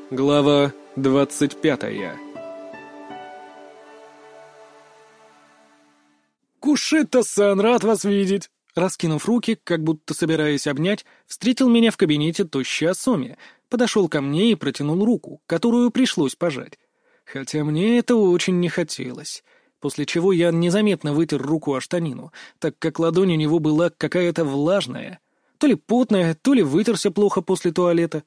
Глава 25. «Кушита-сан, рад вас видеть!» Раскинув руки, как будто собираясь обнять, встретил меня в кабинете тощий Асоми, подошел ко мне и протянул руку, которую пришлось пожать. Хотя мне это очень не хотелось, после чего я незаметно вытер руку о штанину, так как ладонь у него была какая-то влажная, то ли потная, то ли вытерся плохо после туалета.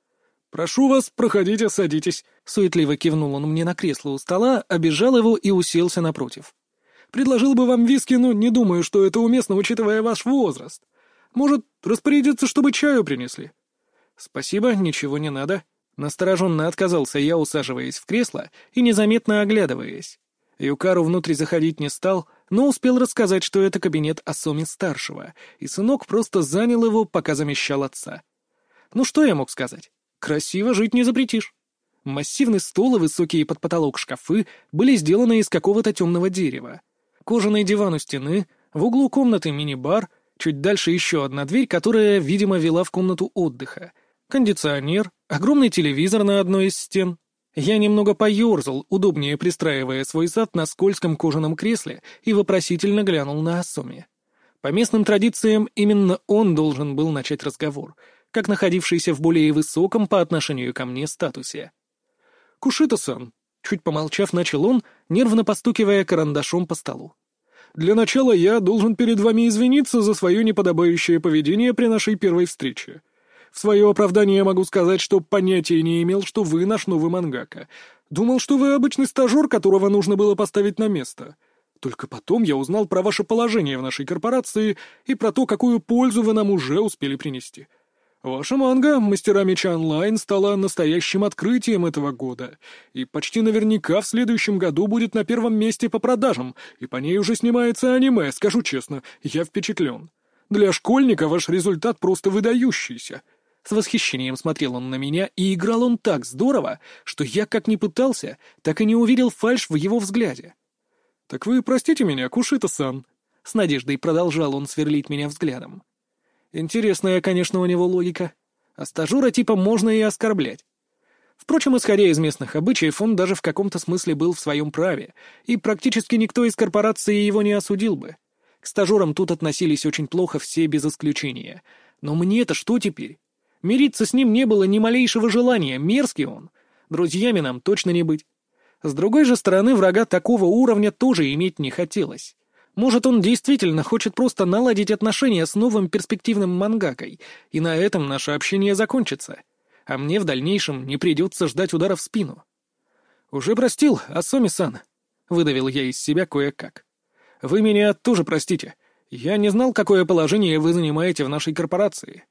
«Прошу вас, проходите, садитесь», — суетливо кивнул он мне на кресло у стола, обежал его и уселся напротив. «Предложил бы вам виски, но не думаю, что это уместно, учитывая ваш возраст. Может, распорядиться, чтобы чаю принесли?» «Спасибо, ничего не надо». Настороженно отказался я, усаживаясь в кресло и незаметно оглядываясь. Юкару внутрь заходить не стал, но успел рассказать, что это кабинет Асоми-старшего, и сынок просто занял его, пока замещал отца. Ну что я мог сказать? Красиво жить не запретишь. Массивный стол и высокие под потолок шкафы были сделаны из какого-то темного дерева. Кожаный диван у стены, в углу комнаты мини-бар, чуть дальше еще одна дверь, которая, видимо, вела в комнату отдыха. Кондиционер, огромный телевизор на одной из стен. Я немного поерзал, удобнее пристраивая свой зад на скользком кожаном кресле, и вопросительно глянул на Асоми. По местным традициям, именно он должен был начать разговор, как находившийся в более высоком по отношению ко мне статусе. «Кушита-сан», — чуть помолчав, начал он, нервно постукивая карандашом по столу. «Для начала я должен перед вами извиниться за свое неподобающее поведение при нашей первой встрече. В свое оправдание могу сказать, что понятия не имел, что вы наш новый мангака. Думал, что вы обычный стажер, которого нужно было поставить на место. Только потом я узнал про ваше положение в нашей корпорации и про то, какую пользу вы нам уже успели принести. Ваша манга «Мастера меча онлайн» стала настоящим открытием этого года, и почти наверняка в следующем году будет на первом месте по продажам, и по ней уже снимается аниме, скажу честно, я впечатлен. Для школьника ваш результат просто выдающийся». С восхищением смотрел он на меня, и играл он так здорово, что я как ни пытался, так и не увидел фальшь в его взгляде. «Так вы простите меня, Кушита-сан», — с надеждой продолжал он сверлить меня взглядом. Интересная, конечно, у него логика. А стажера типа можно и оскорблять. Впрочем, исходя из местных обычаев, он даже в каком-то смысле был в своем праве, и практически никто из корпорации его не осудил бы. К стажерам тут относились очень плохо все без исключения. Но мне-то что теперь? Мириться с ним не было ни малейшего желания, мерзкий он. Друзьями нам точно не быть. С другой же стороны, врага такого уровня тоже иметь не хотелось. Может, он действительно хочет просто наладить отношения с новым перспективным мангакой, и на этом наше общение закончится, а мне в дальнейшем не придется ждать удара в спину. «Уже простил, Асоми-сан», — выдавил я из себя кое-как. «Вы меня тоже простите. Я не знал, какое положение вы занимаете в нашей корпорации».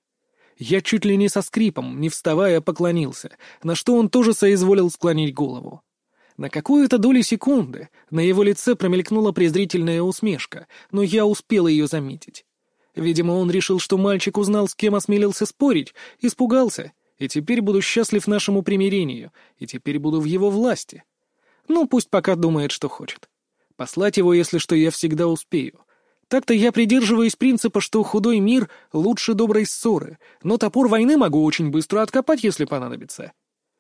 Я чуть ли не со скрипом, не вставая, поклонился, на что он тоже соизволил склонить голову. На какую-то долю секунды на его лице промелькнула презрительная усмешка, но я успел ее заметить. Видимо, он решил, что мальчик узнал, с кем осмелился спорить, испугался, и теперь буду счастлив нашему примирению, и теперь буду в его власти. Ну, пусть пока думает, что хочет. Послать его, если что, я всегда успею. Так-то я придерживаюсь принципа, что худой мир лучше доброй ссоры, но топор войны могу очень быстро откопать, если понадобится.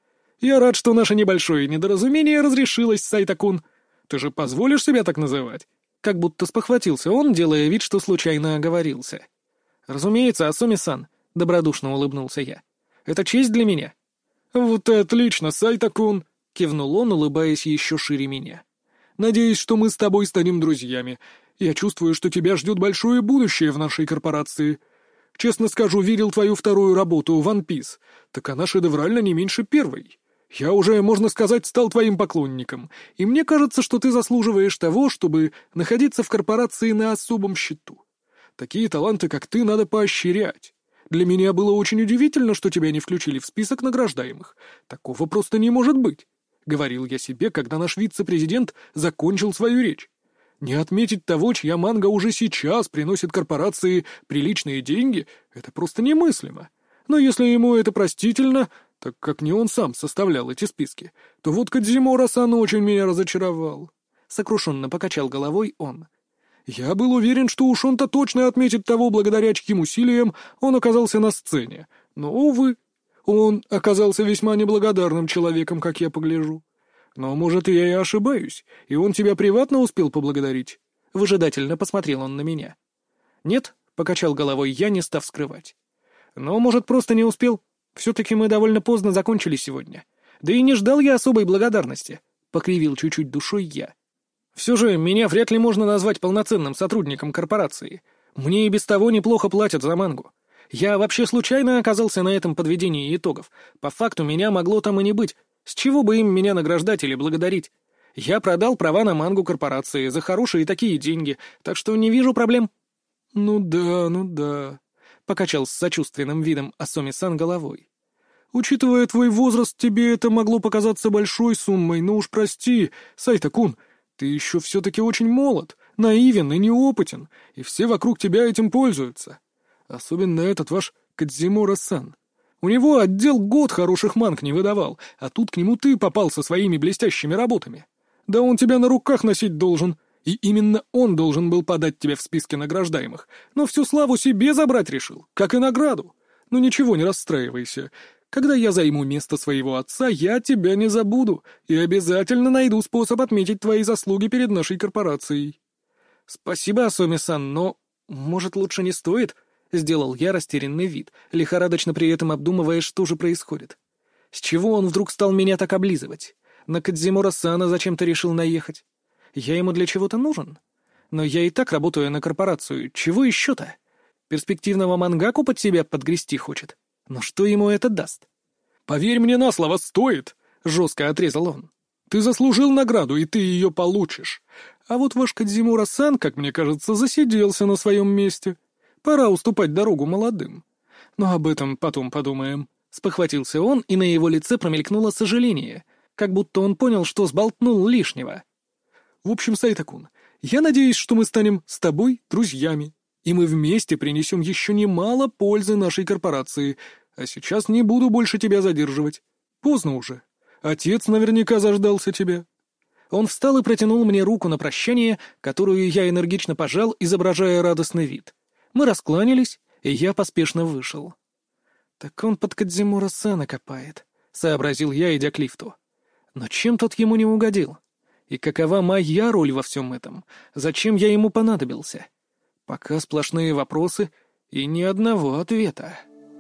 «Я рад, что наше небольшое недоразумение разрешилось, Сайтакун. Ты же позволишь себя так называть?» Как будто спохватился он, делая вид, что случайно оговорился. «Разумеется, Асоми-сан», — добродушно улыбнулся я. «Это честь для меня». «Вот и отлично, Сайтакун», — кивнул он, улыбаясь еще шире меня. «Надеюсь, что мы с тобой станем друзьями. Я чувствую, что тебя ждет большое будущее в нашей корпорации. Честно скажу, видел твою вторую работу, One Piece. Так она шедевральна не меньше первой. Я уже, можно сказать, стал твоим поклонником, и мне кажется, что ты заслуживаешь того, чтобы находиться в корпорации на особом счету. Такие таланты, как ты, надо поощрять. Для меня было очень удивительно, что тебя не включили в список награждаемых. Такого просто не может быть», — говорил я себе, когда наш вице-президент закончил свою речь. «Не отметить того, чья манга уже сейчас приносит корпорации приличные деньги, это просто немыслимо. Но если ему это простительно, так как не он сам составлял эти списки, то вот Кодзимора-сан очень меня разочаровал». Сокрушенно покачал головой он. «Я был уверен, что уж он-то точно отметит того, благодаря чьим усилиям он оказался на сцене. Но, увы, Он оказался весьма неблагодарным человеком, как я погляжу. Но, может, я и ошибаюсь, и он тебя приватно успел поблагодарить?» Выжидательно посмотрел он на меня. «Нет», — покачал головой я, не став скрывать. «Но, может, просто не успел. Все-таки мы довольно поздно закончили сегодня. Да и не ждал я особой благодарности», — покривил чуть-чуть душой я. «Все же меня вряд ли можно назвать полноценным сотрудником корпорации. Мне и без того неплохо платят за мангу. Я вообще случайно оказался на этом подведении итогов. По факту меня могло там и не быть. С чего бы им меня награждать или благодарить? Я продал права на мангу корпорации за хорошие такие деньги, так что не вижу проблем». «Ну да», — покачал с сочувственным видом Асоми-сан головой. «Учитывая твой возраст, тебе это могло показаться большой суммой, но уж прости, Сайта-кун, ты еще все-таки очень молод, наивен и неопытен, и все вокруг тебя этим пользуются. Особенно этот ваш Кадзимура-сан. У него отдел год хороших манг не выдавал, а тут к нему ты попал со своими блестящими работами. Да он тебя на руках носить должен, и именно он должен был подать тебя в списке награждаемых, но всю славу себе забрать решил, как и награду. Ну ничего, не расстраивайся. Когда я займу место своего отца, я тебя не забуду и обязательно найду способ отметить твои заслуги перед нашей корпорацией». «Спасибо, Асоми-сан, но, может, лучше не стоит?» — сделал я растерянный вид, лихорадочно при этом обдумывая, что же происходит. С чего он вдруг стал меня так облизывать? На Кадзимура-сана зачем-то решил наехать? Я ему для чего-то нужен? Но я и так работаю на корпорацию, чего еще-то? Перспективного мангаку под себя подгрести хочет? Но что ему это даст? «Поверь мне на слово, стоит!» — жестко отрезал он. «Ты заслужил награду, и ты ее получишь. А вот ваш Кадзимура-сан, как мне кажется, засиделся на своем месте. Пора уступать дорогу молодым. Но об этом потом подумаем». Спохватился он, и на его лице промелькнуло сожаление, как будто он понял, что сболтнул лишнего. «В общем, Сайта-кун, я надеюсь, что мы станем с тобой друзьями, и мы вместе принесем еще немало пользы нашей корпорации, а сейчас не буду больше тебя задерживать. Поздно уже. Отец наверняка заждался тебя». Он встал и протянул мне руку на прощание, которую я энергично пожал, изображая радостный вид. Мы раскланялись, и я поспешно вышел. «Так он под Кадзимура-сана копает», — сообразил я, идя к лифту. «Но чем тот ему не угодил? И какова моя роль во всем этом? Зачем я ему понадобился? Пока сплошные вопросы и ни одного ответа».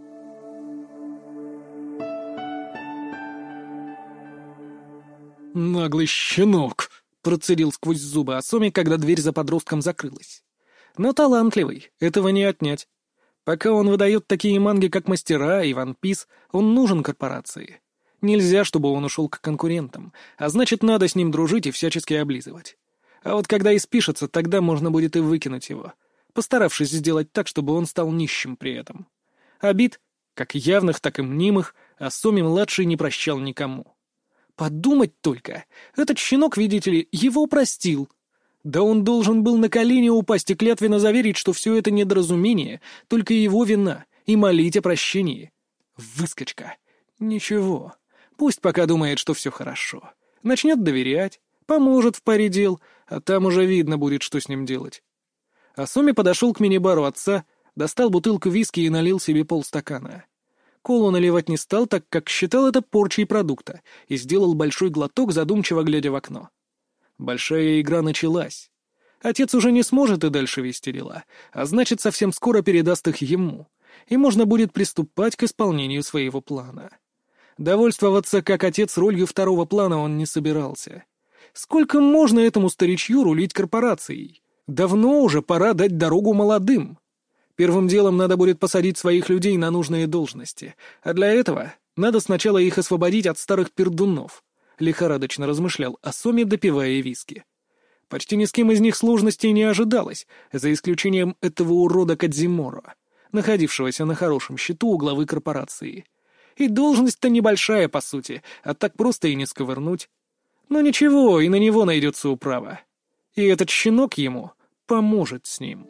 «Наглый щенок!» — процедил сквозь зубы Асоми, когда дверь за подростком закрылась. «Но талантливый, этого не отнять. Пока он выдает такие манги, как «Мастера» и «Ван Пис», он нужен корпорации. Нельзя, чтобы он ушел к конкурентам, а значит, надо с ним дружить и всячески облизывать. А вот когда испишется, тогда можно будет и выкинуть его, постаравшись сделать так, чтобы он стал нищим при этом. Обид, как явных, так и мнимых, Асоми-младший не прощал никому. Подумать только, этот щенок, видите ли, его простил. Да он должен был на колени упасть и клятвенно заверить, что все это недоразумение, только его вина, и молить о прощении. Выскочка. Ничего. Пусть пока думает, что все хорошо. Начнет доверять, поможет в паре дел, а там уже видно будет, что с ним делать. Асоми подошел к мини-бару отца, достал бутылку виски и налил себе полстакана. Колу наливать не стал, так как считал это порчей продукта, и сделал большой глоток, задумчиво глядя в окно. Большая игра началась. Отец уже не сможет и дальше вести дела, а значит, совсем скоро передаст их ему, и можно будет приступать к исполнению своего плана. Довольствоваться как отец ролью второго плана он не собирался. Сколько можно этому старичью рулить корпорацией? Давно уже пора дать дорогу молодым. Первым делом надо будет посадить своих людей на нужные должности, а для этого надо сначала их освободить от старых пердунов, лихорадочно размышлял Асоми, допивая виски. Почти ни с кем из них сложностей не ожидалось, за исключением этого урода Кадзимура, находившегося на хорошем счету у главы корпорации. И должность-то небольшая, по сути, а так просто и не сковырнуть. Но ничего, и на него найдется управа. И этот щенок ему поможет с ним.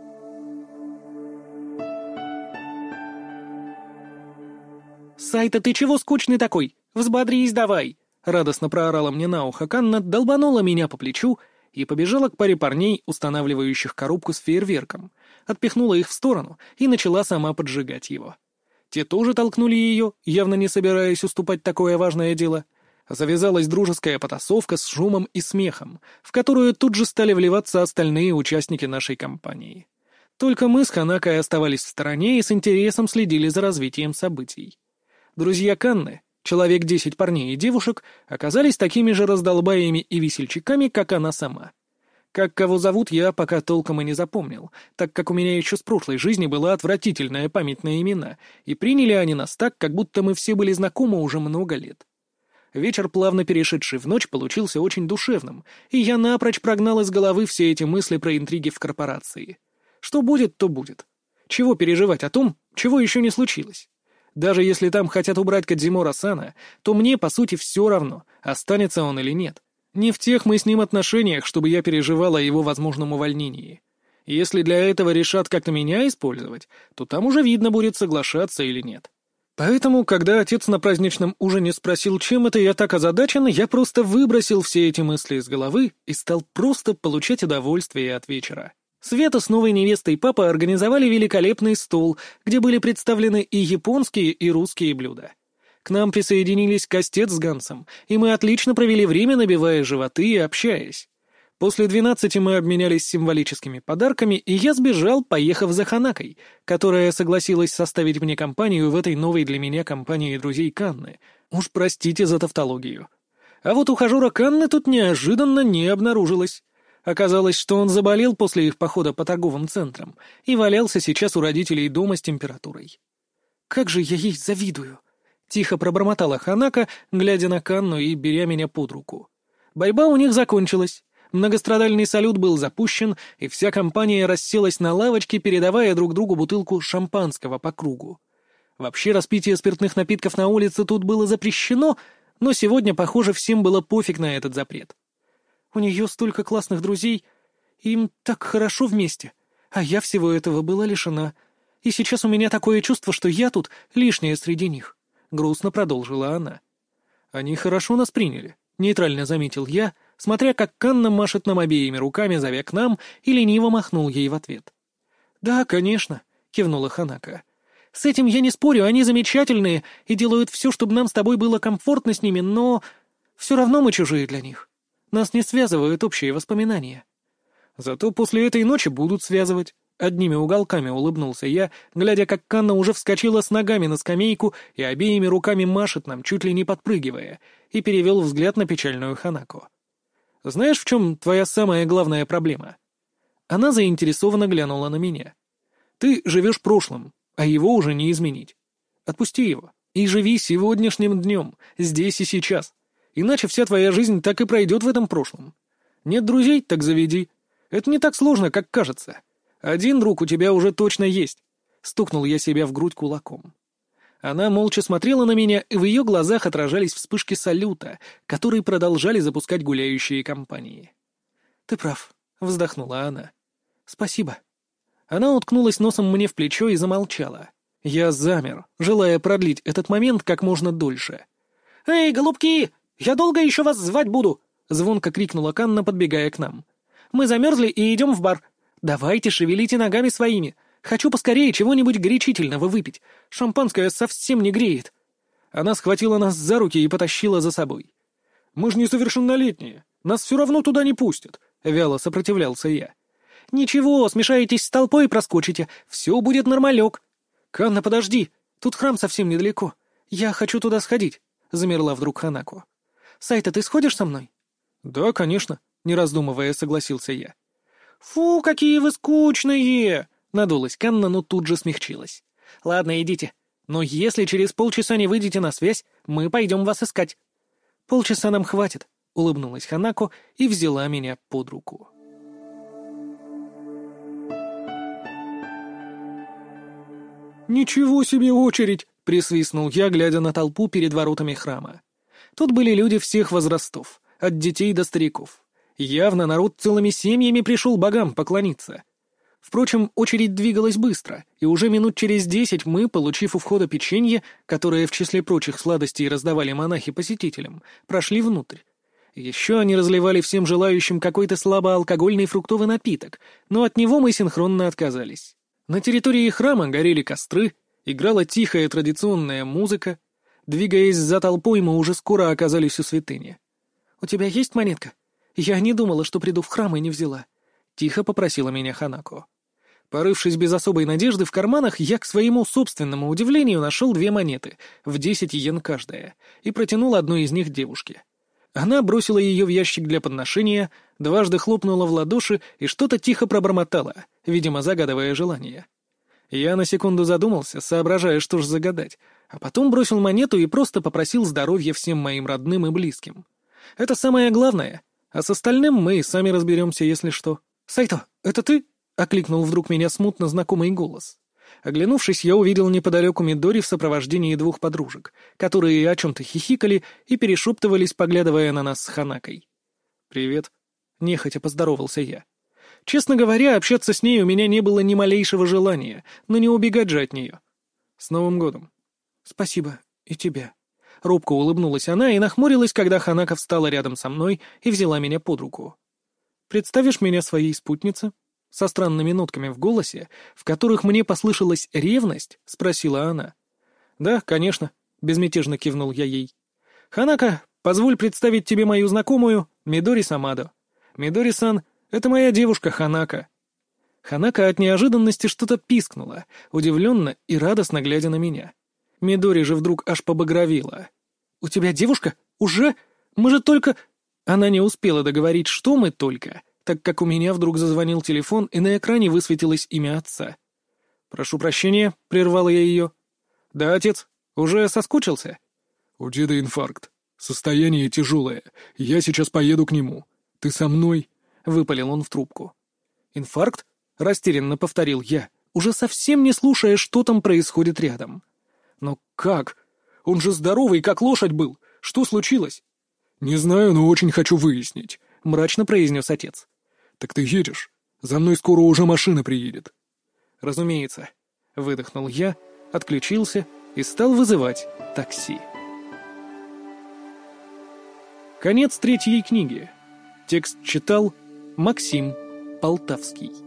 «Сайта, ты чего скучный такой? Взбодрись давай!» Радостно проорала мне на ухо Канна, долбанула меня по плечу и побежала к паре парней, устанавливающих коробку с фейерверком, отпихнула их в сторону и начала сама поджигать его. Те тоже толкнули ее, явно не собираясь уступать такое важное дело. Завязалась дружеская потасовка с шумом и смехом, в которую тут же стали вливаться остальные участники нашей компании. Только мы с Ханакой оставались в стороне и с интересом следили за развитием событий. Друзья Канны, человек 10 парней и девушек, оказались такими же раздолбаями и весельчаками, как она сама. Как кого зовут, я пока толком и не запомнил, так как у меня еще с прошлой жизни была отвратительная память на имена, и приняли они нас так, как будто мы все были знакомы уже много лет. Вечер, плавно перешедший в ночь, получился очень душевным, и я напрочь прогнал из головы все эти мысли про интриги в корпорации. Что будет, то будет. Чего переживать о том, чего еще не случилось? Даже если там хотят убрать Кодзимора-сана, то мне, по сути, все равно, останется он или нет. Не в тех мы с ним отношениях, чтобы я переживал о его возможном увольнении. Если для этого решат как-то меня использовать, то там уже видно будет, соглашаться или нет. Поэтому, когда отец на праздничном ужине спросил, чем это я так озадачен, я просто выбросил все эти мысли из головы и стал просто получать удовольствие от вечера. Света с новой невестой папы организовали великолепный стол, где были представлены и японские, и русские блюда. К нам присоединились Костец с Гансом, и мы отлично провели время, набивая животы и общаясь. После 12 мы обменялись символическими подарками, и я сбежал, поехав за Ханакой, которая согласилась составить мне компанию в этой новой для меня компании друзей Канны. Уж простите за тавтологию. А вот ухажера Канны тут неожиданно не обнаружилось. Оказалось, что он заболел после их похода по торговым центрам и валялся сейчас у родителей дома с температурой. «Как же я ей завидую!» — тихо пробормотала Ханака, глядя на Канну и беря меня под руку. Борьба у них закончилась. Многострадальный салют был запущен, и вся компания расселась на лавочке, передавая друг другу бутылку шампанского по кругу. Вообще, распитие спиртных напитков на улице тут было запрещено, но сегодня, похоже, всем было пофиг на этот запрет. У нее столько классных друзей, им так хорошо вместе, а я всего этого была лишена. И сейчас у меня такое чувство, что я тут лишняя среди них. — грустно продолжила она. «Они хорошо нас приняли», — нейтрально заметил я, смотря как Канна машет нам обеими руками, зовя к нам, и лениво махнул ей в ответ. «Да, конечно», — кивнула Ханака. «С этим я не спорю, они замечательные и делают все, чтобы нам с тобой было комфортно с ними, но все равно мы чужие для них. Нас не связывают общие воспоминания». «Зато после этой ночи будут связывать». Одними уголками улыбнулся я, глядя, как Канна уже вскочила с ногами на скамейку и обеими руками машет нам, чуть ли не подпрыгивая, и перевел взгляд на печальную Ханако. «Знаешь, в чем твоя самая главная проблема?» Она заинтересованно глянула на меня. «Ты живешь прошлым, а его уже не изменить. Отпусти его и живи сегодняшним днем, здесь и сейчас. Иначе вся твоя жизнь так и пройдет в этом прошлом. Нет друзей, так заведи. Это не так сложно, как кажется. Один друг у тебя уже точно есть», — стукнул я себя в грудь кулаком. Она молча смотрела на меня, и в ее глазах отражались вспышки салюта, которые продолжали запускать гуляющие компании. «Ты прав», — вздохнула она. «Спасибо». Она уткнулась носом мне в плечо и замолчала. Я замер, желая продлить этот момент как можно дольше. «Эй, голубки, я долго еще вас звать буду!» — звонко крикнула Канна, подбегая к нам. «Мы замерзли и идем в бар. Давайте, шевелите ногами своими. Хочу поскорее чего-нибудь горячительного выпить. Шампанское совсем не греет». Она схватила нас за руки и потащила за собой. «Мы же несовершеннолетние. Нас все равно туда не пустят», — вяло сопротивлялся я. «Ничего, смешаетесь с толпой и проскочите. Все будет нормалек». «Канна, подожди. Тут храм совсем недалеко. Я хочу туда сходить», — замерла вдруг Ханако. «Сайта, ты сходишь со мной?» «Да, конечно», — не раздумывая, согласился я. «Фу, какие вы скучные!» — надулась Канна, но тут же смягчилась. «Ладно, идите. Но если через полчаса не выйдете на связь, мы пойдем вас искать». «Полчаса нам хватит», — улыбнулась Ханако и взяла меня под руку. «Ничего себе очередь!» — присвистнул я, глядя на толпу перед воротами храма. Тут были люди всех возрастов, от детей до стариков. Явно народ целыми семьями пришел богам поклониться. Впрочем, очередь двигалась быстро, и уже минут через 10 мы, получив у входа печенье, которое в числе прочих сладостей раздавали монахи посетителям, прошли внутрь. Еще они разливали всем желающим какой-то слабоалкогольный фруктовый напиток, но от него мы синхронно отказались. На территории храма горели костры, Играла тихая традиционная музыка. Двигаясь за толпой, мы уже скоро оказались у святыни. «У тебя есть монетка? Я не думала, что приду в храм и не взяла», — тихо попросила меня Ханако. Порывшись без особой надежды в карманах, я, к своему собственному удивлению, нашел 2 монеты, в 10 йен каждая, и протянул одну из них девушке. Она бросила ее в ящик для подношения, дважды хлопнула в ладоши и что-то тихо пробормотала, видимо, загадывая желание. Я на секунду задумался, соображая, что ж загадать, а потом бросил монету и просто попросил здоровья всем моим родным и близким. Это самое главное, а с остальным мы и сами разберемся, если что. «Сайто, это ты?» — окликнул вдруг меня смутно знакомый голос. Оглянувшись, я увидел неподалеку Мидори в сопровождении 2 подружек, которые о чем-то хихикали и перешептывались, поглядывая на нас с Ханакой. «Привет», — нехотя поздоровался я. Честно говоря, общаться с ней у меня не было ни малейшего желания, но не убегать же от нее. «С Новым годом!» «Спасибо, и тебя». Робко улыбнулась она и нахмурилась, когда Ханака встала рядом со мной и взяла меня под руку. «Представишь меня своей спутнице?» Со странными нотками в голосе, в которых мне послышалась ревность, спросила она. «Да, конечно», — безмятежно кивнул я ей. «Ханака, позволь представить тебе мою знакомую Мидори Самадо. Мидори-сан — это моя девушка Ханака». Ханака от неожиданности что-то пискнула, удивленно и радостно глядя на меня. Мидори же вдруг аж побагровела. «У тебя девушка? Уже? Мы же только...» Она не успела договорить, что мы только, так как у меня вдруг зазвонил телефон, и на экране высветилось имя отца. «Прошу прощения», — прервала я ее. «Да, отец, уже соскучился?» «У деда инфаркт. Состояние тяжелое. Я сейчас поеду к нему. Ты со мной?» — выпалил он в трубку. «Инфаркт?» — растерянно повторил я, уже совсем не слушая, что там происходит рядом. «Но как? Он же здоровый, как лошадь был. Что случилось?» «Не знаю, но очень хочу выяснить», — мрачно произнес отец. «Так ты едешь? За мной скоро уже машина приедет». «Разумеется», — выдохнул я, отключился и стал вызывать такси. Конец 3 книги. Текст читал Максим Полтавский.